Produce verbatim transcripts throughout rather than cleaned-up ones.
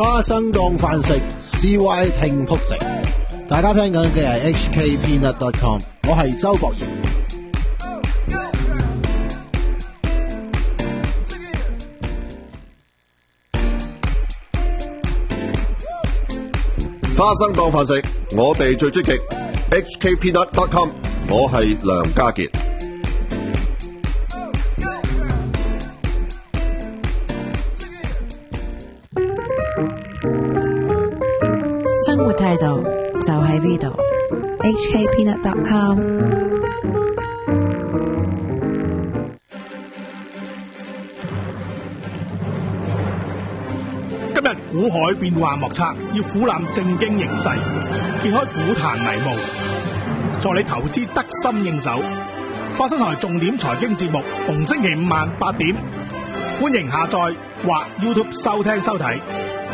花生當飯食 ，C Y 聽仆直。大家聽緊嘅係 H K Peanut dot com， 我係周博賢。 花生當飯食，我哋最積極。H K Peanut dot com， 我係梁家傑。 生活態度就喺呢度 ，H K Peanut dot com。 今日股海變幻莫測，要俯瞰正經形勢，揭開股壇迷霧，助你投資得心應手。花生台重點財經節目，逢星期五晚八點，歡迎下載或 YouTube 收聽收睇。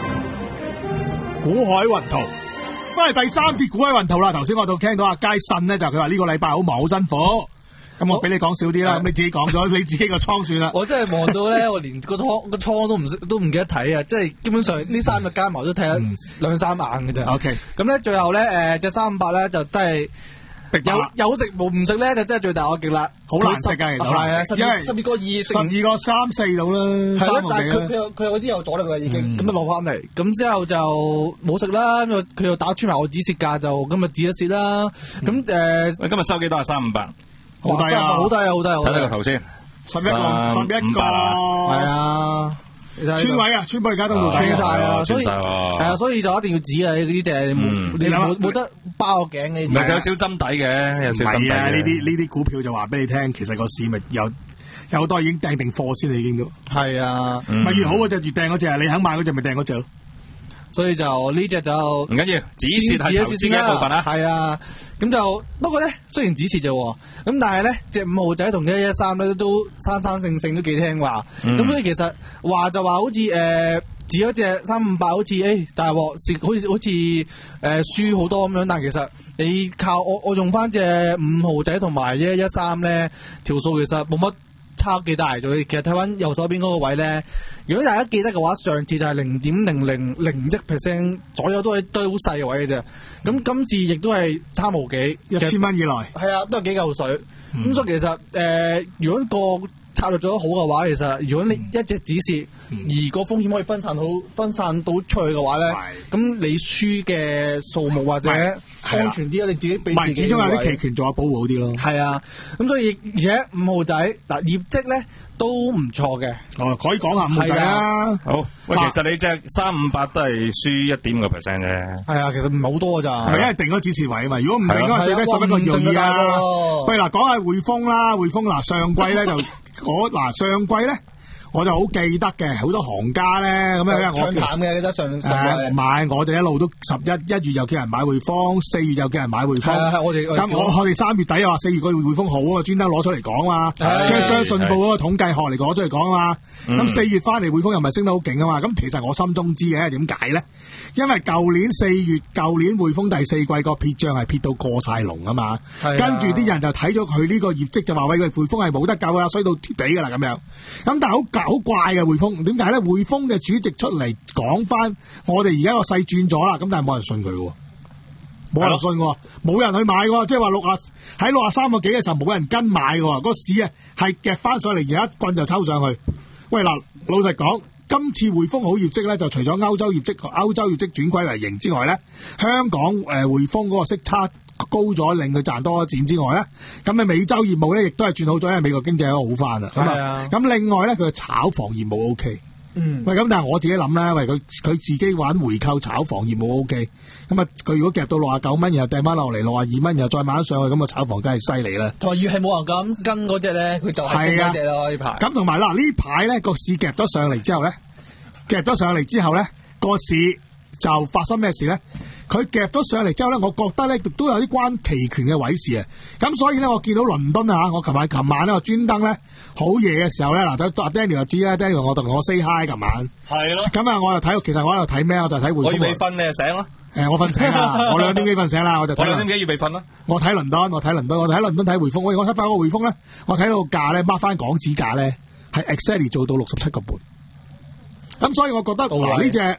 股海雲圖，翻嚟第三節股海雲圖啦。頭先我度聽到阿佳信咧，就佢話呢個禮拜好忙好辛苦，咁我俾你講少啲啦。咁你自己講咗你自己個倉算啦。 我真係忙到咧，我連個倉個倉都唔識，都唔記得睇啊！即係基本上呢三日加埋都睇咗兩三眼嘅啫。OK，咁咧最後咧誒隻三五八咧就真係。有有食冇唔食咧，就真係最大惡極啦，好難食噶，其實係啊，因為十二個二，十二個三四到啦，係咯，但係佢佢有佢有啲有阻力啦，已經咁就落翻嚟，咁之後就冇食啦，咁佢又打穿埋我止蝕價，就今日止一蝕啦，咁誒，喂，今日收幾多啊？三五八，好低啊，好低啊，好低啊，睇睇個頭先，十一個，十一個，係啊。穿位啊，穿波而家都冇穿晒啊，所以係啊，所以就一定要止啊！呢隻你冇冇得包個頸嘅，唔係有少針底嘅，有少針底啊！呢啲呢啲股票就話俾你聽，其實個市咪有有好多已經訂定貨先，你已經都係啊，咪越好嗰隻越訂嗰隻，你肯買嗰隻咪訂嗰隻咯。所以就呢隻就唔緊要，止蝕係投資嘅一部分啦。係啊，咁就不過咧，雖然止蝕啫，咁但係咧，隻五號仔同一一三咧都生生性性都幾聽話。咁、嗯、所以其實話就話好似誒止咗隻三五八，好似誒大鑊蝕，好似好似誒輸好多咁樣。但係其實你靠我我用翻隻五號仔同埋一一三咧條數，其實冇乜差幾大。就其實睇翻右手邊嗰個位咧。如果大家記得嘅話，上次就係零點零零零一 percent 左右，都係都係好細嘅位嘅啫。咁今次亦都係差無幾，一千蚊以內。係啊，都係幾嚿水。咁、嗯、所以其實誒、呃，如果個策略做得好嘅話，其實如果你一隻止蝕，嗯、而個風險可以分散到分散到出去嘅話咧，咁你輸嘅數目或者安全啲啊，你自己俾自己。始終有啲期權做下保護好啲咯。係啊，咁所以而且五號仔嗱業績咧都唔錯嘅。哦，可以講下五號仔啊。好，喂，其實你隻三五八都係輸一點五個 percent 嘅。係啊，其實唔係好多㗎咋。係因為定咗止蝕位啊嘛。如果唔定嘅話，最低十一個二啊。喂，嗱，講下匯豐啦，匯豐嗱上季咧就我嗱上季咧。我就好記得嘅，好多行家咧咁樣，我唱淡嘅記得上上季買，我哋一路都十一一月又叫人買匯豐，四月又叫人買匯豐。係係，我哋咁我我哋三月底又話四月個匯豐好啊，專登攞出嚟講啊嘛，將將信報嗰個統計學嚟攞出嚟講啊嘛。咁四月翻嚟匯豐又咪升得好勁啊嘛。咁其實我心中知嘅，點解咧？因為舊年四月，舊年匯豐第四季個撇賬係撇到過晒龍啊嘛。跟住啲人就睇咗佢呢個業績就話喂，佢匯豐係冇得救啦，衰到貼地噶啦咁樣。咁但係好好怪嘅匯豐，點解咧？匯豐嘅主席出嚟講翻，我哋而家個勢轉咗啦，咁但係冇人信佢喎，冇人信喎，冇人去買喎，即係話六啊喺六啊三個幾嘅時候冇人跟買喎，個市啊係夾翻上嚟，而家一棍就抽上去。喂嗱，老實講，今次匯豐好業績咧，就除咗歐洲業績、歐洲業績轉虧為盈之外咧，香港誒匯豐嗰個息差高咗，令佢賺多咗錢之外咧，咁啊美洲業務咧亦都係轉好咗，因為美國經濟都好翻啦。係啊，咁另外咧佢嘅炒房業務 O K。嗯，喂，咁但係我自己諗咧，喂佢佢自己玩回購炒房業務 O K。咁啊，佢如果夾到六啊九蚊，然後掟翻落嚟六啊二蚊，然後再買上去，咁啊炒房梗係犀利啦。同埋越係冇人咁跟嗰隻咧，佢就係升嗰隻咯呢排。咁同埋嗱呢排咧個市夾咗上嚟之後咧，夾咗上嚟之後咧個市就發生咩事咧？佢夾咗上嚟之後咧，我覺得咧都有啲關期權嘅位事啊。咁所以咧，我見到倫敦啊，我琴晚琴晚咧，我專登咧好夜嘅時候咧，嗱，阿 Daniel 就知啦 ，Daniel 我同我 say hi 琴晚。係咯。咁啊，我又睇，其實我喺度睇咩？我就睇匯豐。我預備瞓，你就醒咯。誒，我瞓醒啦，我兩點幾瞓醒啦，我就睇。我兩點幾預備瞓啦。我睇倫敦，我睇倫敦，我睇倫敦睇匯豐。喂，我睇翻個匯豐咧，我睇到個價咧，mark 翻港紙價咧，係 exactly 做到六十七個半。咁所以我覺得嗱呢隻。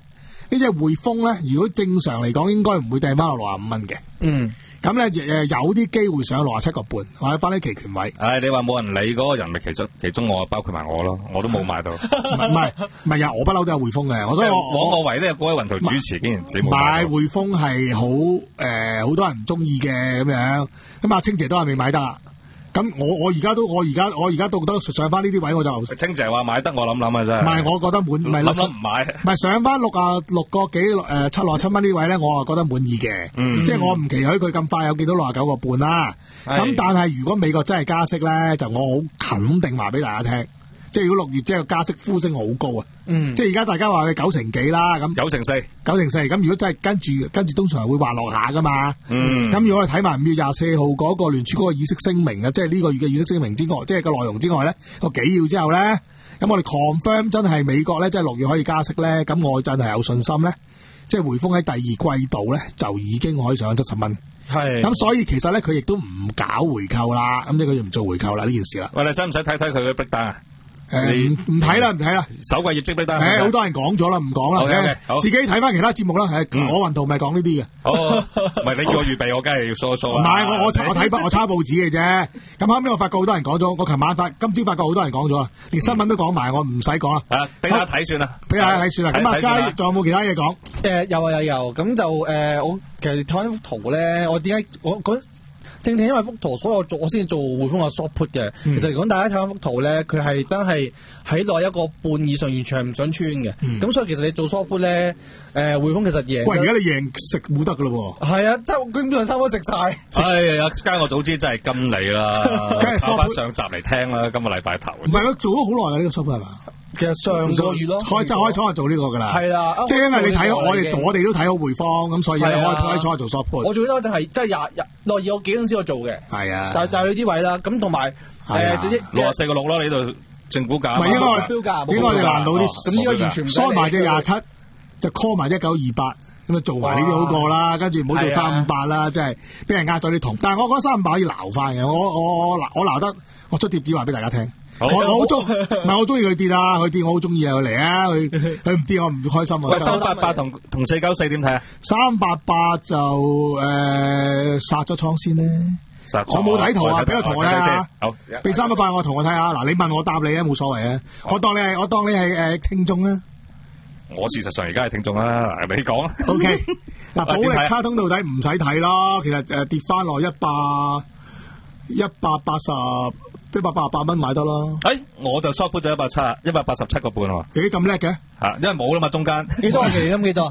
呢隻匯豐咧，如果正常嚟講，應該唔會掟翻落六十五蚊嘅。 嗯。 咁咧誒有啲機會上六十七個半，或者翻啲期權位。 唉、哎，你話冇人理嗰個人咪其中其中我包括埋我咯，我都冇買到。唔係唔係啊，我不嬲都有匯豐嘅，我所以我我我唯呢個嗰位雲圖主持竟然自己冇買到。 買匯豐係好誒好多人唔中意嘅咁樣，咁阿清姐都係未買得。咁我我而家都我而家我而家到得上翻呢啲位我就清姐話買得，我諗諗啊真係。 唔係，我覺得滿唔係諗諗唔買。 唔係上翻六啊六個幾誒七六七蚊呢位咧，我啊覺得滿意嘅。 嗯， 即係我唔期許佢咁快有見到六啊九個半啦。咁但係如果美國真係加息咧，就我好肯定話俾大家聽。即係如果六月即係加息呼聲好高啊！ 嗯， 即係而家大家話佢九成幾啦，咁九成四， 九成四，咁如果真係跟住跟住，通常會滑落下噶嘛。 嗯， 咁如果我哋睇埋五月廿四號嗰個聯儲嗰個議息聲明啊，即係呢個月嘅議息聲明之外，即係個內容之外咧，個紀要之後咧，咁我哋 confirm 真係美國咧，即係六月可以加息咧，咁我真係有信心咧，即係匯豐喺第二季度咧就已經可以上七十蚊。 係， 咁所以其實咧佢亦都唔搞回購啦，咁即係佢就唔做回購啦呢件事啦。 喂，你使唔使睇睇佢嘅 break down 啊？ 誒，唔唔睇啦，唔睇啦， 首季業績俾得。 誒，好多人講咗啦，唔講啦。 Okay, okay, 好， 自己睇翻其他節目啦。誒，我雲圖咪講呢啲嘅。 好，唔係你叫我預備，我梗係要梳一梳啦。 唔係，我我查我睇筆，我抄報紙嘅啫。咁後尾我發覺好多人講咗，我琴晚發，今朝發覺好多人講咗啦，連新聞都講埋，我唔使講啦。 啊，俾大家睇算啦， 俾大家睇算啦。咁阿 Sky 仲有冇其他嘢講？ 誒，有啊有有，咁就誒，我其實睇翻幅圖咧，我點解我嗰？正正因為幅圖，所以我做我先做匯豐嘅 short put 嘅。 嗯、 其實如果大家睇翻幅圖咧，佢係真係喺內一個半以上，完全係唔想穿嘅。咁、嗯、所以其實你做 short put 咧，誒、呃、匯豐其實贏。 喂，而家你贏食冇得噶咯喎。 係啊，即係基本上差唔多食晒。 哎呀，間我早知真係跟你啦，抄翻上集嚟聽啦，今個禮拜頭。 唔係咯，做咗好耐啦呢個 short put 係嘛？ 其實上個月咯， 開就開初就做呢個噶啦， 係啦， 即係因為你睇我哋我哋都睇好匯豐，咁所以開開初做 short put。 我最多就係即係廿廿內二個幾公司我做嘅， 係啊， 但但係呢啲位啦，咁同埋誒六十四個六咯，你度正股價， 唔係應該標價， 應該你難到啲， 咁呢個完全收埋隻廿七，就 call 埋一九二八，咁啊做埋呢啲好過啦，跟住唔好做三五八啦，即係俾人呃咗啲銅。但係我覺得三五八可以撈翻嘅，我我我我撈得，我出貼紙話俾大家聽。我我好中，唔係我中意佢跌啊！佢跌我好中意啊！佢嚟啊！佢佢唔跌我唔開心啊！ 喂，三八八同同四九四點睇啊？ 三八八就誒殺咗倉先咧。 殺咗。 我冇睇圖啊！俾個圖我睇下。 好。 俾三八八我圖我睇下。嗱，你問我答你啊，冇所謂啊。我當你係我當你係誒聽眾啊。 我事實上而家係聽眾啦，你講啊。 O K。嗱，保力卡通到底唔使睇咯。其實誒跌翻落一百一百八十。一百八十八蚊買得咯， 誒，我就 short put 咗一百七，一百八十七個半喎。 咦，咁叻嘅？ 吓，因為冇啦嘛，中間幾多期金幾多？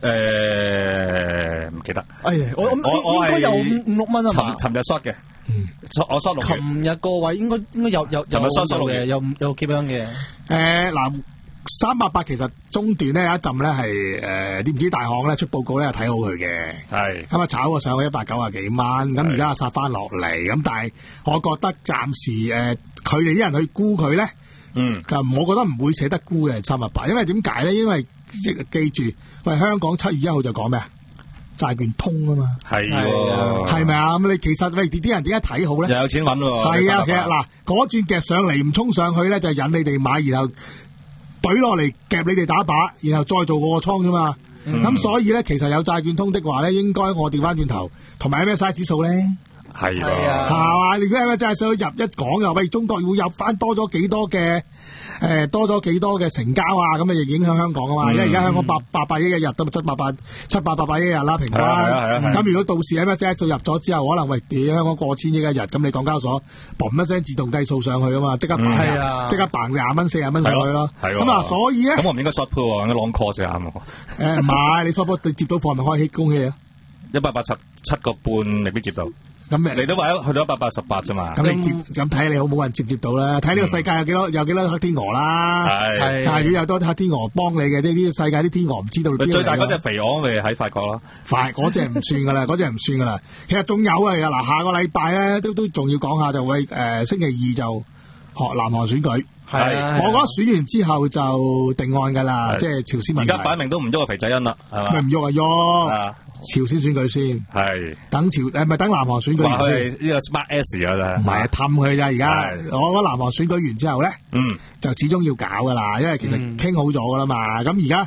誒，唔記得。 哎呀，我我應該有五五六蚊啊嘛。 尋尋日 short 嘅，我 short 六。 尋日個位應該應該有有有嘅，有有幾蚊嘅。 誒，嗱。三八八其實中段咧有一陣咧係誒啲唔知大行咧出報告咧睇好佢嘅， 係咁啊炒過上去一百九啊幾蚊，咁而家殺翻落嚟，咁但係我覺得暫時誒佢哋啲人去沽佢咧， 嗯， 咁我覺得唔會捨得沽嘅三八八，因為點解咧？因為記住，喂香港七月一號就講咩啊？債券通啊嘛， 係喎， 係咪啊？咁你其實喂啲人點解睇好咧？ 又有錢揾喎， 係啊，其實嗱嗰轉夾上嚟唔衝上去咧，就引你哋買，然後。懟落嚟夾你哋打靶，然後再做個倉啫嘛。咁、嗯、所以咧，其實有債券通的話咧，應該我調翻轉頭，同埋 M S C I 指數咧， 係啊， 係嘛？如果 M S C I 想入一講又喂，中國要入翻多咗幾多嘅？誒、呃，多咗幾多嘅成交啊？咁啊，亦影響香港啊嘛。嗯、因為而家香港八八百億一日都七八百七八八百億一日啦，平均。咁、啊啊、如果到時 M S C I 數入咗之後，可能喂，屌香港過千億一日，咁你港交所嘣一聲自動計數上去啊嘛，即刻即、嗯、刻嘭廿蚊四十蚊上去咯。咁啊，所以咧， 咁我唔應該 short put 喎，應該 long call 先啱喎。 誒唔係，你 short put 你接到貨咪開喜恭喜啊！ 一百八十七個半未必接到。 咁你都話去到一百八十八啫嘛？ 咁你接咁睇你好冇人接接到啦？睇呢個世界有幾多有幾多黑天鵝啦？係，但係如果有多啲黑天鵝幫你嘅，呢啲世界啲天鵝唔知道你邊。最大嗰隻肥鵝咪喺法國咯。 快嗰隻唔算噶啦，嗰隻唔算噶啦。其實仲有啊，嗱下個禮拜咧都都仲要講下，就會誒、呃、星期二就學南韓選舉。係，我覺得選完之後就定案噶啦，即係朝鮮問題。 而家擺明都唔喐個肥仔恩啦，係嘛？ 咪唔喐啊喐！朝鮮選舉先，係等朝誒，唔係等南韓選舉完先。 呢個 smart S 啊，真係唔係啊，氹佢咋而家。我覺得南韓選舉完之後咧，嗯，就始終要搞噶啦，因為其實傾好咗噶啦嘛。咁而家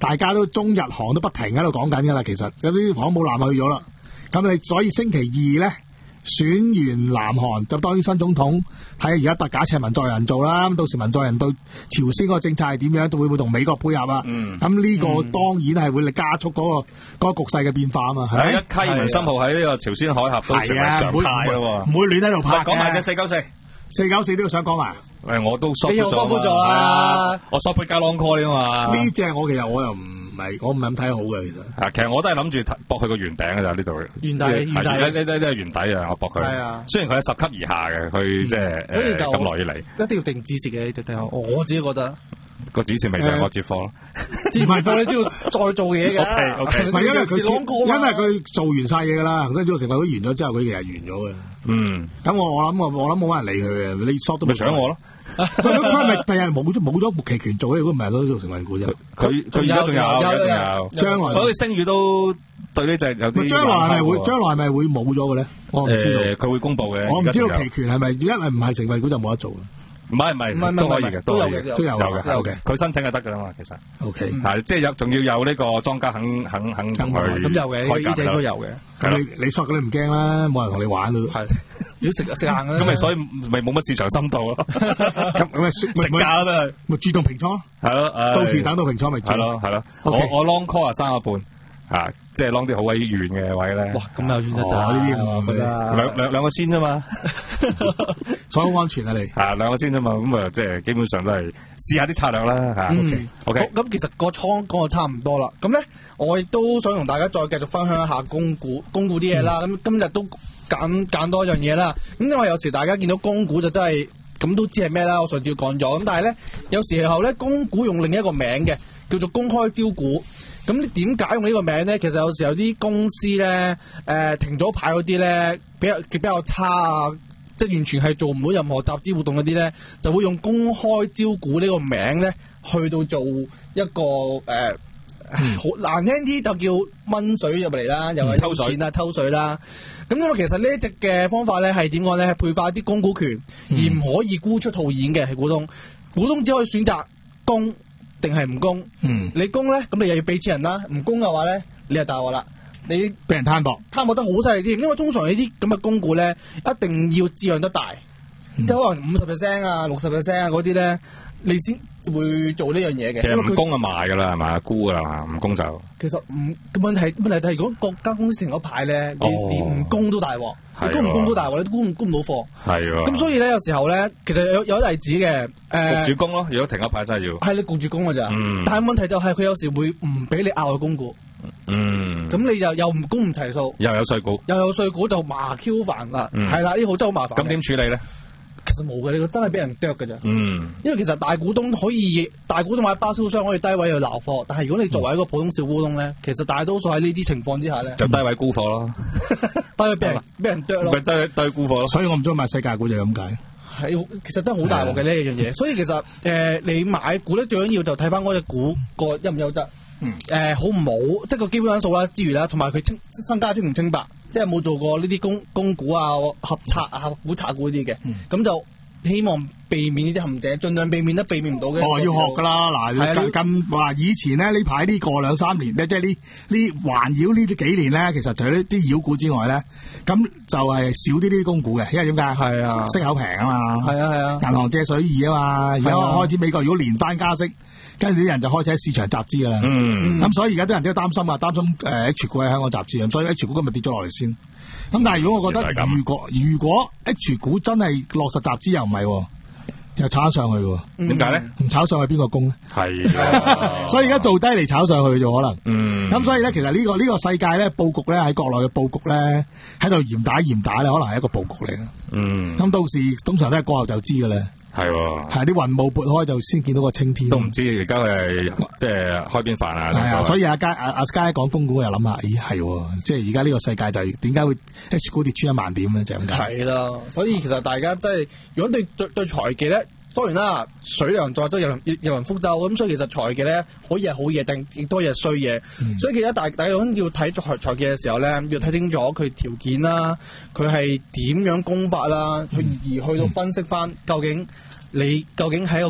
大家都中日韓都不停喺度講緊噶啦。其實有啲航母艦去咗啦，咁你所以星期二咧選完南韓就當然新總統。睇下而家特假設係文在寅做啦，咁到時文在寅對朝鮮嗰個政策係點樣，會唔會同美國配合啊？ 嗯， 咁呢個當然係會加速嗰、嗰個嗰個局勢嘅變化啊嘛。係一溪文森號喺呢個朝鮮海峽都成為常態咯， 唔會亂喺度拍嘅。 講埋隻四九四， 四九四都要想講埋。 誒，我都 short 咗啦， 我 short 加 long call 啊嘛。 呢隻我其實我又唔係，我唔係咁睇好嘅其實。 啊，其實我都係諗住駁佢個圓頂㗎咋呢度。 圓底，圓底， 呢呢呢係圓底啊！我駁佢。係啊。雖然佢係十級以下嘅，佢即係誒咁耐以嚟。 一定要定指示嘅，就睇下。我自己覺得個指示未定，我接貨咯。 接埋貨你都要再做嘢嘅。 O K O K。 唔係因為佢因為佢做完晒嘢㗎啦，跟住成份會完咗之後，佢其實完咗嘅。嗯。咁我我諗我我諗冇乜人理佢嘅，你 short 都咪搶我咯。 佢係咪第日冇咗冇咗期權做咧？如果唔係都做成分股啫。 佢佢而家仲有，而家仲有。將來好似星宇都對呢隻有啲。 將來係咪會將來係咪會冇咗嘅咧？我唔知道。 誒，佢會公布嘅。 我唔知道期權係咪一係唔係成分股就冇得做嘅。 唔係唔係，都可以嘅，都有嘅， 都有嘅， 有嘅。佢申請就得㗎啦嘛，其實。 O K。 係即係有，仲要有呢個莊家肯肯肯同佢。 咁有嘅，呢隻都有嘅。 咁你你索嗰啲唔驚啦，冇人同你玩咯。 係。要食食硬啦。 咁咪所以咪冇乜市場深度咯。 咁咁咪食價都係。 咪主動平倉。 係咯， 到時等到平倉咪知。 係咯係咯。我我 long call 啊三個半。啊，即係 long 啲好鬼遠嘅位咧。 哇，咁又遠得滯呢啲我覺得兩兩兩個先啫嘛， 所以好安全啊你。 係兩個先啫嘛，咁啊即係基本上都係試下啲策略啦嚇。 嗯 OK， 咁其實個倉講就差唔多啦。咁咧，我亦都想同大家再繼續分享一下供股供股啲嘢啦。咁、嗯、今日都揀揀多一樣嘢啦。咁因為有時大家見到供股就真係咁都知係咩啦。我上次講咗，咁但係咧有時候咧供股用另一個名嘅，叫做公開招股。咁你點解用呢個名咧？其實有時有啲公司咧，誒、呃、停咗牌嗰啲咧，比較比較差啊，即係完全係做唔到任何集資活動嗰啲咧，就會用公開招股呢個名咧，去到做一個誒，好、呃嗯、難聽啲就叫掹水入嚟啦，又係抽錢啦、抽水啦。咁因為其實呢一隻嘅方法咧係點講咧？係配發啲供股權，嗯、而唔可以沽出套現嘅，係股東。股東只可以選擇供定係唔供？嗯，你供咧，咁你又要俾錢人啦；唔供嘅話咧，你就大鑊啦，你俾人攤薄， 攤薄得好犀利添。因為通常呢啲咁嘅供股咧，一定要質量得大，嗯、即係可能五十 percent 啊、六十 percent 啊嗰啲咧，你先會做呢樣嘢嘅。 其實唔供就賣噶啦，係嘛？沽噶啦嘛，唔供就。 其實唔個問題，問題就係如果國家公司停咗牌咧，你連唔供都大鑊，你供唔供都大鑊，你都沽唔沽唔到貨。係喎。咁所以咧，有時候咧，其實有有例子嘅，誒、呃。 焗住供咯，如果停咗牌真係要。係你焗住供噶咋？嗯。但係問題就係佢有時會唔俾你額外供股。嗯。咁你就又唔供唔齊數。 又有稅股。 又有稅股就麻 Q 煩啦。嗯。係啦，呢好真係好麻煩。 咁點處理咧？ 其實冇嘅，你個真係俾人啄嘅咋。 嗯， 因為其實大股東可以，大股東買包銷商可以低位去撈貨，但係如果你作為一個普通小股東咧，其實大多數喺呢啲情況之下咧， 就低位沽貨咯， 低位俾人俾人啄咯， 咪低低沽貨咯。 所以我唔中意買世界股就係咁解。 係，其實真係好大鑊嘅呢一樣嘢。所以其實誒、呃，你買股咧最緊要就睇翻嗰隻股個優唔優質，誒、嗯、好唔好，即係個基本因素啦之餘啦，同埋佢清身家清唔清白。即係冇做過呢啲供供股啊、合拆啊、合股拆股啲嘅，咁、嗯、就希望避免呢啲陷阱，盡量避免得避免唔到嘅。 哦，要學噶啦，嗱，咁話以前咧呢排呢個兩三年咧，即係呢呢環繞呢啲幾年咧，其實除咗呢啲妖股之外咧，咁就係少啲呢啲供股嘅，因為點解？係啊，息口平啊嘛，係啊係啊，銀行借水易啊嘛，而家開始美國如果連番加息。跟住啲人就開始喺市場集資噶啦，咁、嗯嗯、所以而家啲人都擔心啊，擔心誒 H 股喺香港集資，咁所以 H 股今日跌咗落嚟先。咁但係如果我覺得如果如果 H 股真係落實集資又唔係，又炒上去喎， 點解咧？ 唔炒上去邊個供咧？ 係、啊， 所以而家做低嚟炒上去就可能。 嗯， 咁所以咧，其實呢、這個呢、這個世界咧佈局咧喺國內嘅佈局咧喺度嚴打嚴打咧，可能係一個佈局嚟嘅。嗯，咁到時通常都係過後就知噶啦。係喎，係啲雲霧撥開就先見到個青天。 都唔知而家係即係開邊飯啊！ 係啊，所以阿佳阿阿佳講供股又諗下，咦係，即係而家呢個世界就係點解會 H 股跌穿一萬點咧？就咁解。係啦， 所以其實大家即係如果對對對財技咧，當然啦，水量載舟，有人有人覆舟咁，所以其實財技咧可以係好嘢，定亦都係衰嘢。嗯、所以其實大大家要睇財財技嘅時候咧，要睇清楚佢條件啦，佢係點樣供法啦，去、嗯、而去到分析翻究竟你究竟喺個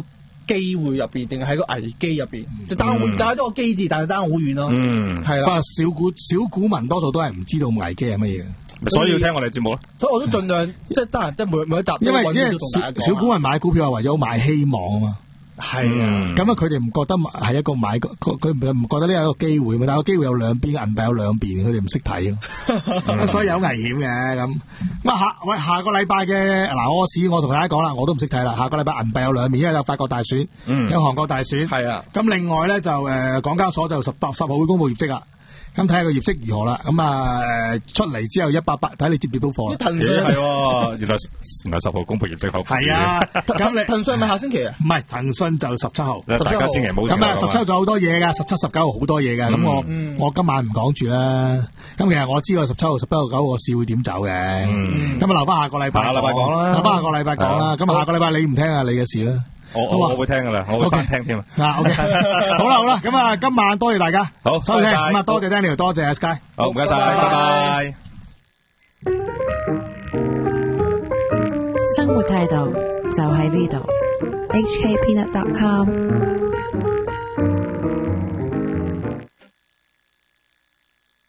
機會入邊，定係喺個危機入邊？就爭好，但係都個機字，但係爭好遠咯。 嗯， 係啦。 不過小股小股民多數都係唔知道危機係乜嘢嘅， 所以要聽我哋節目咯。 所以我都盡量即係得閒，即係每每一集都因為因為揾啲都同大家講小小股民買股票係為咗買希望啊嘛。 係啊， 咁啊，佢哋唔覺得係一個買，佢佢唔覺得呢係一個機會嘛？但係個機會有兩邊，銀幣有兩邊，佢哋唔識睇咯，所以有危險嘅咁。咁啊下喂下個禮拜嘅嗱，我市我同大家講啦，我都唔識睇啦。下個禮拜銀幣有兩面，因為有法國大選， 嗯、 有韓國大選， 係啊。 咁另外咧就誒、呃、港交所就十八十號會公布業績啦。咁睇下個業績如何啦，咁啊出嚟之後一百八，睇你接唔接到貨啦。 騰訊係喎，原來原來十號公布業績好。 係啊，咁你騰訊係咪下星期啊？ 唔係，騰訊就十七號。 大家千祈唔好咁啊，十七號仲有好多嘢噶，十七、十九號好多嘢噶。咁我我今晚唔講住啦。咁其實我知道十七號、十七號、九號個市會點走嘅。咁啊留翻下個禮拜。 下個禮拜講啦。 留翻下個禮拜講啦。咁啊下個禮拜你唔聽啊，你嘅事啦。 我我我會聽噶啦，我會翻聽添啊。 嗱，OK，好啦好啦，咁啊今晚多謝大家， 好收聽，咁啊多謝 Daniel，多謝 Sky， 好唔該晒，拜拜。 生活態度就喺呢度，H K Peanut dot com。